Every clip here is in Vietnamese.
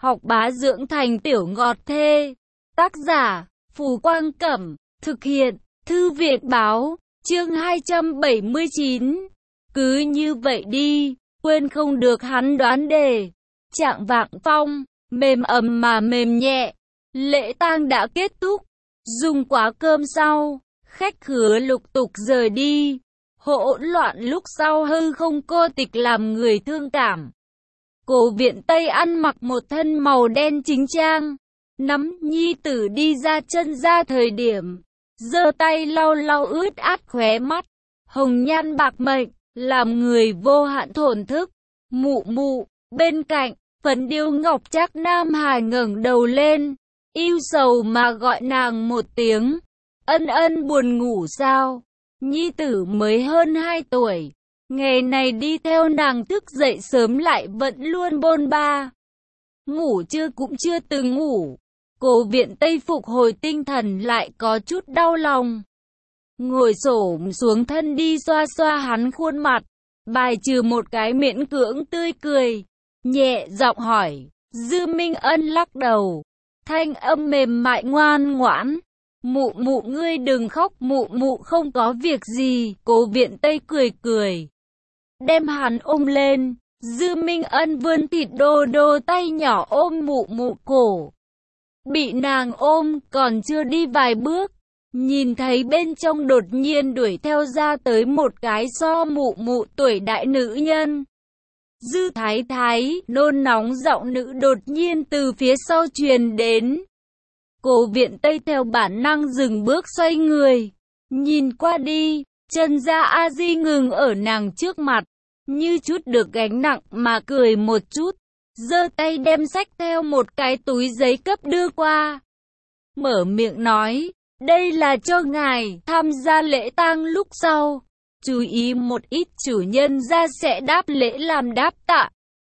học bá dưỡng thành tiểu ngọt thê. Tác giả, Phù Quang Cẩm, thực hiện, Thư viện Báo, chương 279. Cứ như vậy đi, quên không được hắn đoán đề. Trạng vạng phong, mềm ấm mà mềm nhẹ. Lễ tang đã kết thúc, dùng quá cơm sau, khách khứa lục tục rời đi. Hỗn loạn lúc sau hư không cô tịch làm người thương cảm. Cố Viện Tây ăn mặc một thân màu đen chính trang, nắm nhi tử đi ra chân ra thời điểm, giơ tay lau lau ướt át khóe mắt, hồng nhan bạc mệnh, làm người vô hạn thổn thức. Mụ mụ, bên cạnh, Phấn Điêu Ngọc Trác Nam Hải ngẩng đầu lên, ưu sầu mà gọi nàng một tiếng. Ân ân buồn ngủ sao? Nhi tử mới hơn 2 tuổi, ngày này đi theo nàng thức dậy sớm lại vẫn luôn bôn ba. Ngủ chưa cũng chưa từng ngủ. Cố Viện Tây phục hồi tinh thần lại có chút đau lòng. Ngồi xổm xuống thân đi xoa xoa hắn khuôn mặt, bài trừ một cái miễn cưỡng tươi cười, nhẹ giọng hỏi. Dư Minh Ân lắc đầu, thanh âm mềm mại ngoan ngoãn. Mụ mụ ngươi đừng khóc, mụ mụ không có việc gì. Cố Viện Tây cười cười, đem hắn ôm lên. Dư Minh Ân vươn thịt đô đô tay nhỏ ôm mụ mụ cổ. Bị nàng ôm, còn chưa đi vài bước, nhìn thấy bên trong đột nhiên đuổi theo ra tới một cái so mụ mụ tuổi đại nữ nhân. Dư thái thái, nôn nóng giọng nữ đột nhiên từ phía sau truyền đến. Cố Viện Tây theo bản năng dừng bước xoay người, nhìn qua đi, Trần Gia A Di ngừng ở nàng trước mặt, như chút được gánh nặng mà cười một chút, giơ tay đem xách theo một cái túi giấy cấp đưa qua. Mở miệng nói, đây là cho ngài tham gia lễ tang lúc sau. Chú ý một ít chủ nhân ra sẽ đáp lễ làm đáp tạ.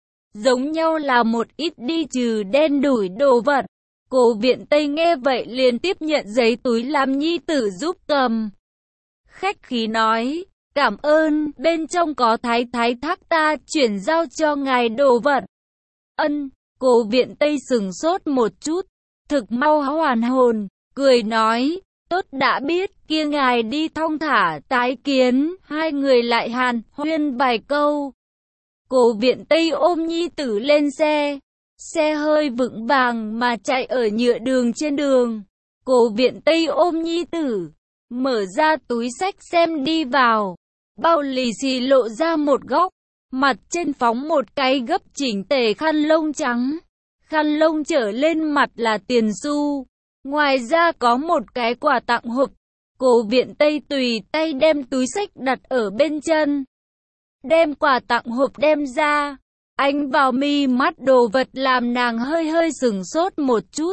Giống nhau là một ít đi trừ đen đủi đồ vật. Cố Viện Tây nghe vậy liền tiếp nhận giấy túi làm nhi tử giúp cầm. Khách khí nói, cảm ơn, bên trong có thái thái thác ta chuyển giao cho ngài đồ vật. Ân, Cố Viện Tây sừng sốt một chút, thực mau hoàn hồn, cười nói, tốt đã biết, kia ngài đi thong thả tái kiến. Hai người lại hàn huyên vài câu. Cố Viện Tây ôm nhi tử lên xe. Xe hơi vững vàng mà chạy ở nhựa đường trên đường. Cố Viện Tây ôm nhi tử, mở ra túi xách xem đi vào. Bao lì xì lộ ra một góc, mặt trên phóng một cái gấp chỉnh tề khăn lông trắng. Khăn lông trở lên mặt là tiền xu. Ngoài ra có một cái quà tặng hộp. Cố Viện Tây tùy tay đem túi xách đặt ở bên chân. Đem quà tặng hộp đem ra. Ánh vào mi mắt đồ vật làm nàng hơi hơi sửng sốt một chút.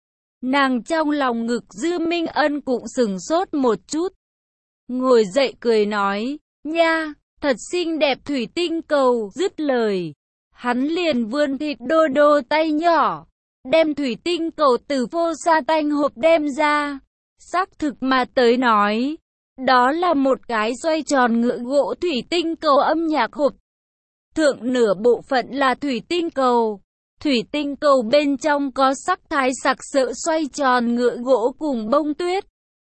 Nàng trong lòng ngực Dư Minh Ân cũng sửng sốt một chút. Ngồi dậy cười nói, nha, thật xinh đẹp thủy tinh cầu. Dứt lời, hắn liền vươn thịt đô đô tay nhỏ, đem thủy tinh cầu từ phô sa tanh hộp đem ra. Xác thực mà tới nói, đó là một cái xoay tròn ngựa gỗ thủy tinh cầu âm nhạc hộp. Thượng nửa bộ phận là thủy tinh cầu. Thủy tinh cầu bên trong có sắc thái sặc sỡ xoay tròn ngựa gỗ cùng bông tuyết.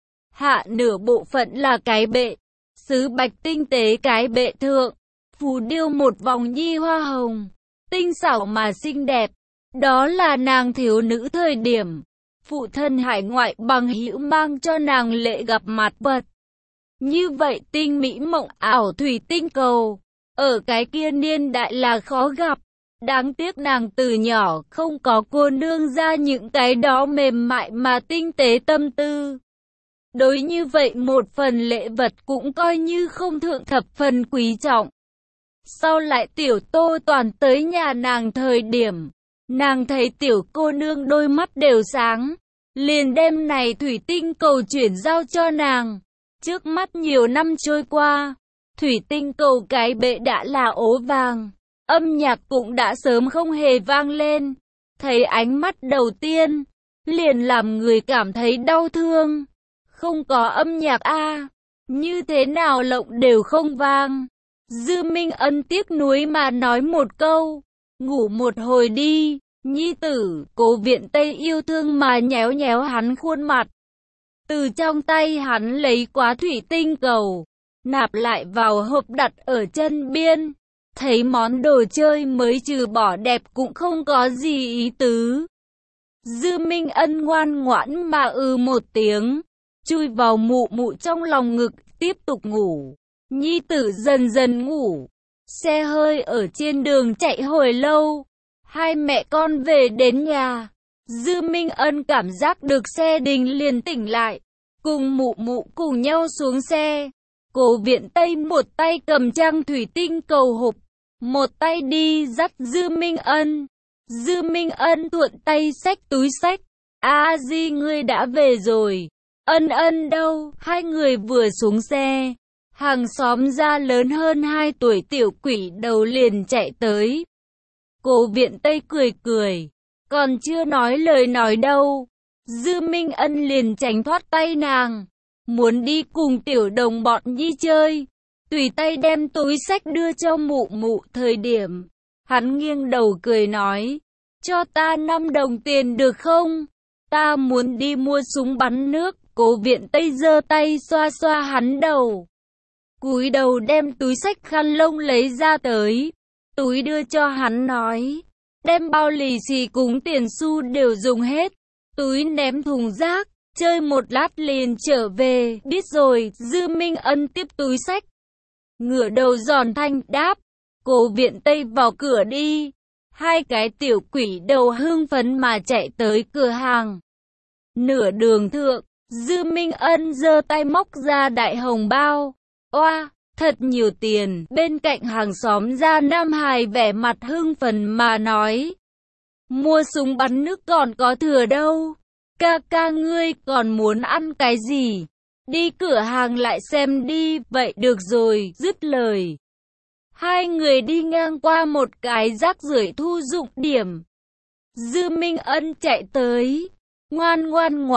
Hạ nửa bộ phận là cái bệ, sứ bạch tinh tế cái bệ thượng, phù điêu một vòng nhi hoa hồng, tinh xảo mà xinh đẹp. Đó là nàng thiếu nữ thời điểm, phụ thân hải ngoại bằng hữu mang cho nàng lễ gặp mặt vật. Như vậy tinh mỹ mộng ảo thủy tinh cầu, ở cái kia niên đại là khó gặp. Đáng tiếc nàng từ nhỏ không có cô nương ra những cái đó mềm mại mà tinh tế tâm tư. Đối như vậy một phần lễ vật cũng coi như không thượng thập phần quý trọng. Sau lại tiểu Tô Toàn tới nhà nàng thời điểm, nàng thấy tiểu cô nương đôi mắt đều sáng, liền đem này thủy tinh cầu chuyển giao cho nàng. Trước mắt nhiều năm trôi qua, thủy tinh cầu cái bệ đã là ố vàng, âm nhạc cũng đã sớm không hề vang lên. Thấy ánh mắt đầu tiên, liền làm người cảm thấy đau thương. Không có âm nhạc a, như thế nào lộng đều không vang. Dư Minh Ân tiếc nuối mà nói một câu, ngủ một hồi đi, Nhi tử, Cố Viện Tây yêu thương mà nhéo nhéo hắn khuôn mặt. Từ trong tay hắn lấy quá thủy tinh cầu, nạp lại vào hộp đặt ở chân biên. Thấy món đồ chơi mới trừ bỏ đẹp cũng không có gì ý tứ. Dư Minh Ân ngoan ngoãn mà một tiếng, chui vào mụ mụ trong lòng ngực, tiếp tục ngủ. Nhi tử dần dần ngủ. Xe hơi ở trên đường chạy hồi lâu. Hai mẹ con về đến nhà. Dư Minh Ân cảm giác được xe đình liền tỉnh lại. Cùng mụ mụ cùng nhau xuống xe. Cố Viện Tây một tay cầm trang thủy tinh cầu hộp, một tay đi dắt Dư Minh Ân. Dư Minh Ân thuận tay xách túi xách. A Di ngươi đã về rồi. Ân Ân đâu? Hai người vừa xuống xe, hàng xóm da lớn hơn 2 tuổi tiểu quỷ đầu liền chạy tới. Cố Viện Tây cười cười, còn chưa nói lời nói đâu. Dư Minh Ân liền tránh thoát tay nàng, muốn đi cùng tiểu đồng bọn Nhi chơi. Tùy tay đem túi xách đưa cho mụ mụ thời điểm, hắn nghiêng đầu cười nói, cho ta 5 đồng tiền được không? Ta muốn đi mua súng bắn nước. Cố Viện Tây giơ tay xoa xoa hắn đầu, cúi đầu đem túi xách khăn lông lấy ra tới. Túi đưa cho hắn nói, đem bao lì xì cùng tiền xu đều dùng hết. Túi ném thùng rác, chơi một lát liền trở về. Biết rồi. Dư Minh Ân tiếp túi xách, ngửa đầu giòn thanh đáp. Cố Viện Tây vào cửa đi. Hai cái tiểu quỷ đầu hưng phấn mà chạy tới cửa hàng. Nửa đường thượng, Dư Minh Ân giơ tay móc ra đại hồng bao. Oa, thật nhiều tiền. Bên cạnh hàng xóm da Nam Hải vẻ mặt hưng phấn mà nói, mua súng bắn nước còn có thừa đâu. Ca ca ngươi còn muốn ăn cái gì? Đi cửa hàng lại xem đi. Vậy được rồi. Dứt lời, hai người đi ngang qua một cái rác rưởi thu dụng điểm. Dư Minh Ân chạy tới, ngoan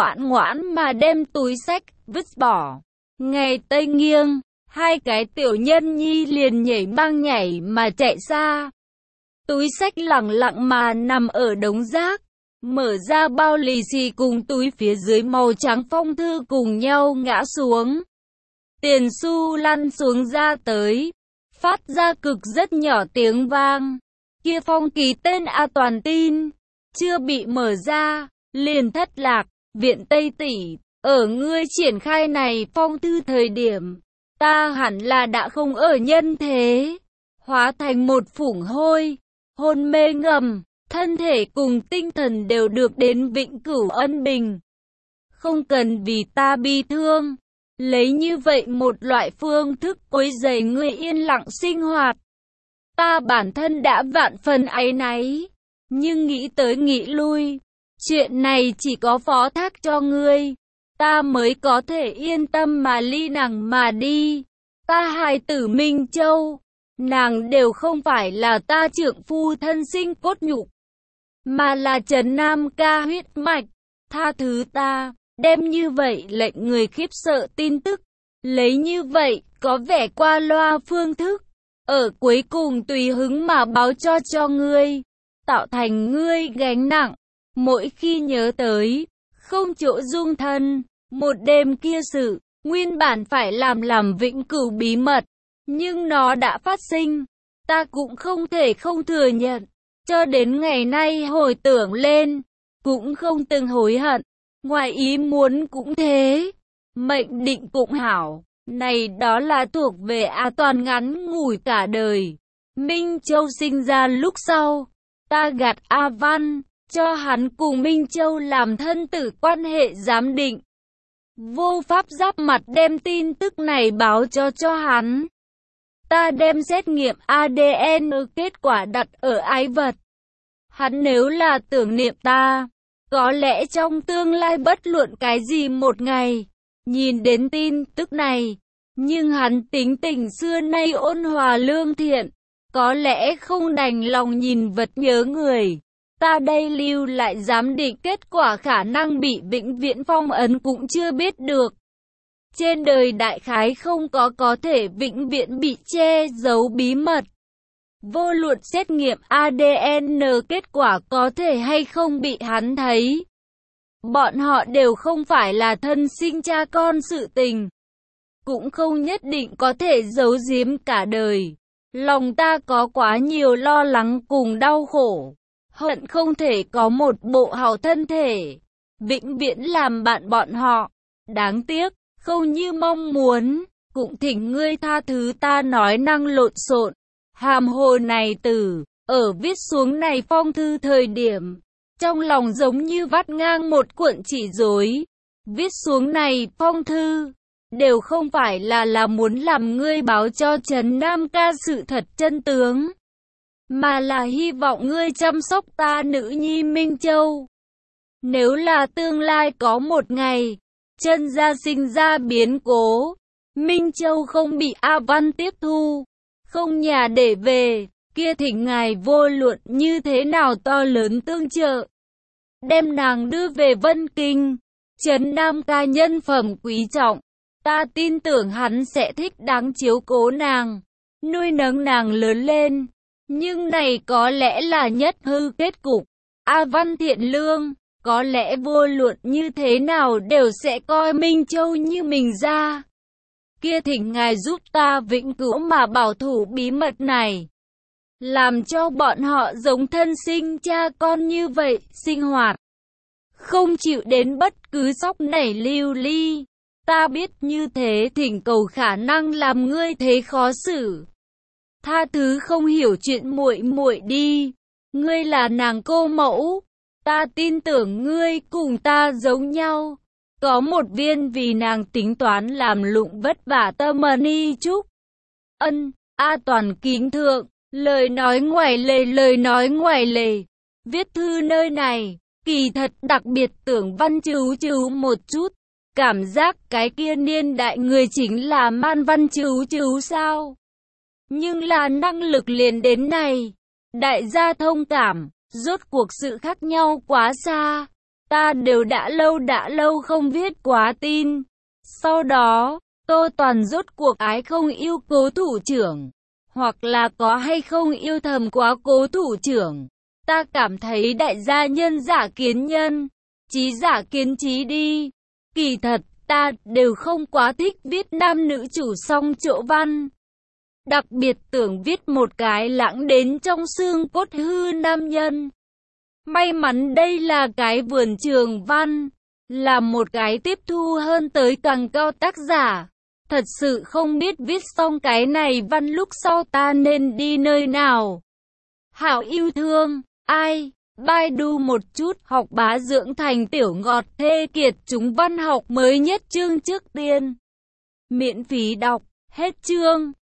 ngoãn mà đem túi xách vứt bỏ. Ngày tây nghiêng, hai cái tiểu nhân nhi liền nhảy băng nhảy mà chạy xa. Túi xách lẳng lặng mà nằm ở đống rác. Mở ra bao lì xì cùng túi phía dưới màu trắng phong thư cùng nhau ngã xuống. Tiền xu lăn xuống ra tới, phát ra cực rất nhỏ tiếng vang. Kia phong ký tên A Toàn tin, chưa bị mở ra, liền thất lạc. Viện Tây tỷ, ở ngươi triển khai này phong thư thời điểm, ta hẳn là đã không ở nhân thế, hóa thành một phủng hôi, hôn mê ngầm, thân thể cùng tinh thần đều được đến vĩnh cửu ân bình. Không cần vì ta bi thương, lấy như vậy một loại phương thức quấy rầy ngươi yên lặng sinh hoạt. Ta bản thân đã vạn phần áy náy, nhưng nghĩ tới nghĩ lui, chuyện này chỉ có phó thác cho ngươi, ta mới có thể yên tâm mà ly nàng mà đi. Ta hài tử Minh Châu, nàng đều không phải là ta trượng phu thân sinh cốt nhục, mà là Trần Nam ca huyết mạch. Tha thứ ta, đem như vậy lệnh người khiếp sợ tin tức, lấy như vậy có vẻ qua loa phương thức, ở cuối cùng tùy hứng mà báo cho ngươi, tạo thành ngươi gánh nặng. Mỗi khi nhớ tới, không chỗ dung thân, một đêm kia sự, nguyên bản phải làm vĩnh cửu bí mật, nhưng nó đã phát sinh, ta cũng không thể không thừa nhận, cho đến ngày nay hồi tưởng lên, cũng không từng hối hận, ngoài ý muốn cũng thế, mệnh định cũng hảo, này đó là thuộc về A Toàn ngắn ngủi cả đời. Minh Châu sinh ra lúc sau, ta gạt A Văn, cho hắn cùng Minh Châu làm thân tử quan hệ giám định. Vô pháp giáp mặt đem tin tức này báo cho hắn. Ta đem xét nghiệm ADN kết quả đặt ở ái vật. Hắn nếu là tưởng niệm ta, có lẽ trong tương lai bất luận cái gì một ngày, nhìn đến tin tức này, nhưng hắn tính tình xưa nay ôn hòa lương thiện, có lẽ không đành lòng nhìn vật nhớ người. Ta đây lưu lại giám định kết quả khả năng bị vĩnh viễn phong ấn cũng chưa biết được. Trên đời đại khái không có thể vĩnh viễn bị che giấu bí mật. Vô luận xét nghiệm ADN kết quả có thể hay không bị hắn thấy. Bọn họ đều không phải là thân sinh cha con sự tình. Cũng không nhất định có thể giấu giếm cả đời. Lòng ta có quá nhiều lo lắng cùng đau khổ. Hận không thể có một bộ hảo thân thể. Vĩnh viễn làm bạn bọn họ. Đáng tiếc, không như mong muốn. Cũng thỉnh ngươi tha thứ ta nói năng lộn xộn. Hàm hồ này từ, ở viết xuống này phong thư thời điểm. Trong lòng giống như vắt ngang một cuộn chỉ rối. Viết xuống này phong thư. Đều không phải là muốn làm ngươi báo cho Trấn Nam ca sự thật chân tướng. Mà là hy vọng ngươi chăm sóc ta nữ nhi Minh Châu. Nếu là tương lai có một ngày, Trân gia sinh ra biến cố, Minh Châu không bị A Văn tiếp thu, không nhà để về, kia thỉnh ngài vô luận như thế nào to lớn tương trợ. Đem nàng đưa về Vân Kinh, Trấn Nam ca nhân phẩm quý trọng, ta tin tưởng hắn sẽ thích đáng chiếu cố nàng, nuôi nấng nàng lớn lên. Nhưng này có lẽ là nhất hư kết cục. A Văn thiện lương, có lẽ vô luận như thế nào đều sẽ coi Minh Châu như mình ra. Kia thỉnh ngài giúp ta vĩnh cửu mà bảo thủ bí mật này. Làm cho bọn họ giống thân sinh cha con như vậy, sinh hoạt. Không chịu đến bất cứ sóc nảy lưu ly. Ta biết như thế thỉnh cầu khả năng làm ngươi thế khó xử. Tha thứ không hiểu chuyện muội muội đi. Ngươi là nàng cô mẫu. Ta tin tưởng ngươi cùng ta giống nhau. Có một viên vì nàng tính toán làm lụng vất vả tâm ni chúc. Ân, A Toàn kính thượng, lời nói ngoài lề. Viết thư nơi này, kỳ thật đặc biệt tưởng văn chú một chút. Cảm giác cái kia niên đại người chính là man văn chú sao? Nhưng là năng lực liền đến này. Đại gia thông cảm, rốt cuộc sự khác nhau quá xa. Ta đều đã lâu không viết quá tin. Sau đó, Tô Toàn rốt cuộc ái không yêu cố thủ trưởng. Hoặc là có hay không yêu thầm quá cố thủ trưởng. Ta cảm thấy đại gia nhân giả kiến nhân, trí giả kiến trí đi. Kỳ thật, ta đều không quá thích viết nam nữ chủ song chỗ văn. Đặc biệt tưởng viết một cái lãng đến trong xương cốt hư nam nhân. May mắn đây là cái vườn trường văn, là một cái tiếp thu hơn tới càng cao tác giả. Thật sự không biết viết xong cái này văn lúc sau ta nên đi nơi nào. Hảo yêu thương, ai? Baidu một chút, học bá dưỡng thành tiểu ngọt thê kiệt chúng văn học mới nhất chương trước tiên. Miễn phí đọc, hết chương.